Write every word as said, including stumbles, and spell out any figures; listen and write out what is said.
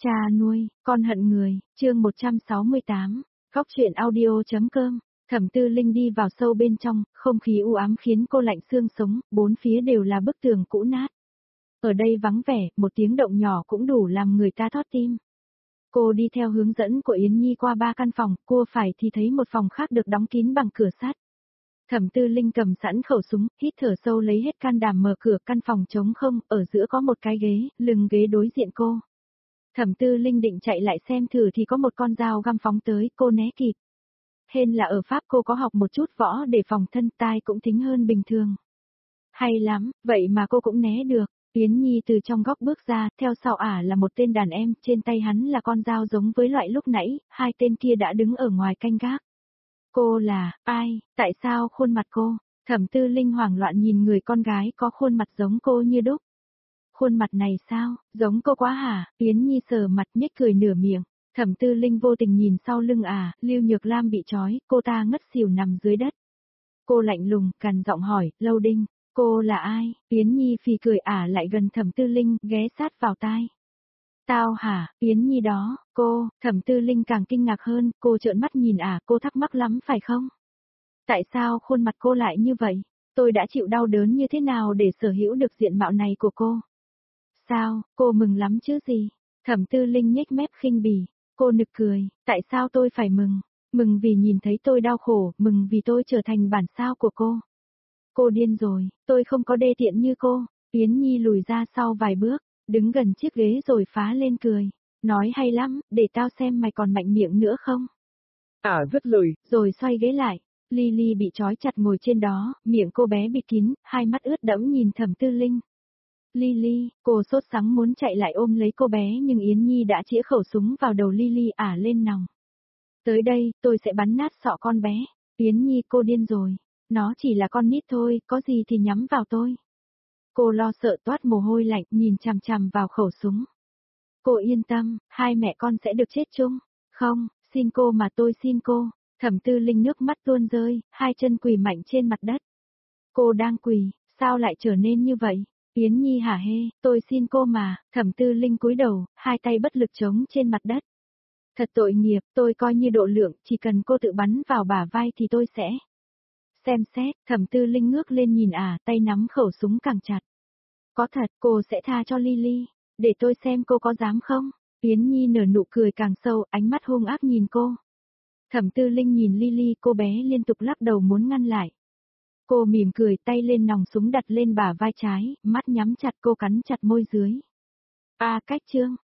Cha nuôi, con hận người, chương một trăm sáu mươi tám, Góc truyện audio.com. Thẩm Tư Linh đi vào sâu bên trong, không khí u ám khiến cô lạnh xương sống, bốn phía đều là bức tường cũ nát. Ở đây vắng vẻ, một tiếng động nhỏ cũng đủ làm người ta thót tim. Cô đi theo hướng dẫn của Yến Nhi qua ba căn phòng, cua phải thì thấy một phòng khác được đóng kín bằng cửa sắt. Thẩm Tư Linh cầm sẵn khẩu súng, hít thở sâu lấy hết can đảm mở cửa, căn phòng trống không, ở giữa có một cái ghế, lưng ghế đối diện cô. Thẩm Tư Linh định chạy lại xem thử thì có một con dao găm phóng tới, cô né kịp. Hên là ở Pháp cô có học một chút võ để phòng thân, tai cũng thính hơn bình thường. Hay lắm, vậy mà cô cũng né được. Yến Nhi từ trong góc bước ra, theo sau ả là một tên đàn em, trên tay hắn là con dao giống với loại lúc nãy, hai tên kia đã đứng ở ngoài canh gác. Cô là, ai, tại sao khuôn mặt cô? Thẩm Tư Linh hoảng loạn nhìn người con gái có khuôn mặt giống cô như đúc. Khuôn mặt này sao, giống cô quá hả? Yến Nhi sờ mặt nhếch cười nửa miệng. Thẩm Tư Linh vô tình nhìn sau lưng à, Lưu Nhược Lam bị trói, cô ta ngất xỉu nằm dưới đất. Cô lạnh lùng, cằn giọng hỏi, Lâu Đinh, cô là ai? Yến Nhi phì cười ả lại gần Thẩm Tư Linh, ghé sát vào tai. Tao hả, Yến Nhi đó, cô, Thẩm Tư Linh càng kinh ngạc hơn, cô trợn mắt nhìn ả, cô thắc mắc lắm phải không? Tại sao khuôn mặt cô lại như vậy? Tôi đã chịu đau đớn như thế nào để sở hữu được diện mạo này của cô? Sao, cô mừng lắm chứ gì? Thẩm Tư Linh nhếch mép khinh bỉ, cô nực cười, tại sao tôi phải mừng? Mừng vì nhìn thấy tôi đau khổ, mừng vì tôi trở thành bản sao của cô. Cô điên rồi, tôi không có đê tiện như cô. Yến Nhi lùi ra sau vài bước, đứng gần chiếc ghế rồi phá lên cười. Nói hay lắm, để tao xem mày còn mạnh miệng nữa không? À rất lời. Rồi xoay ghế lại, Lily bị trói chặt ngồi trên đó, miệng cô bé bịt kín, hai mắt ướt đẫm nhìn Thẩm Tư Linh. Lily, cô sốt sắng muốn chạy lại ôm lấy cô bé nhưng Yến Nhi đã chĩa khẩu súng vào đầu Lily ả lên nòng. Tới đây, tôi sẽ bắn nát sọ con bé. Yến Nhi cô điên rồi. Nó chỉ là con nít thôi, có gì thì nhắm vào tôi. Cô lo sợ toát mồ hôi lạnh nhìn chằm chằm vào khẩu súng. Cô yên tâm, hai mẹ con sẽ được chết chung. Không, xin cô mà tôi xin cô. Thẩm Tư Linh nước mắt tuôn rơi, hai chân quỳ mạnh trên mặt đất. Cô đang quỳ, sao lại trở nên như vậy? Yến Nhi hả hê, tôi xin cô mà. Thẩm Tư Linh cúi đầu, hai tay bất lực chống trên mặt đất. Thật tội nghiệp, tôi coi như độ lượng, chỉ cần cô tự bắn vào bả vai thì tôi sẽ. Xem xét, Thẩm Tư Linh ngước lên nhìn ả, tay nắm khẩu súng càng chặt. Có thật, cô sẽ tha cho Lily, để tôi xem cô có dám không? Yến Nhi nở nụ cười càng sâu, ánh mắt hung ác nhìn cô. Thẩm Tư Linh nhìn Lily, cô bé liên tục lắc đầu muốn ngăn lại. Cô mỉm cười, tay lên nòng súng đặt lên bả vai trái, mắt nhắm chặt, cô cắn chặt môi dưới. A cách chương,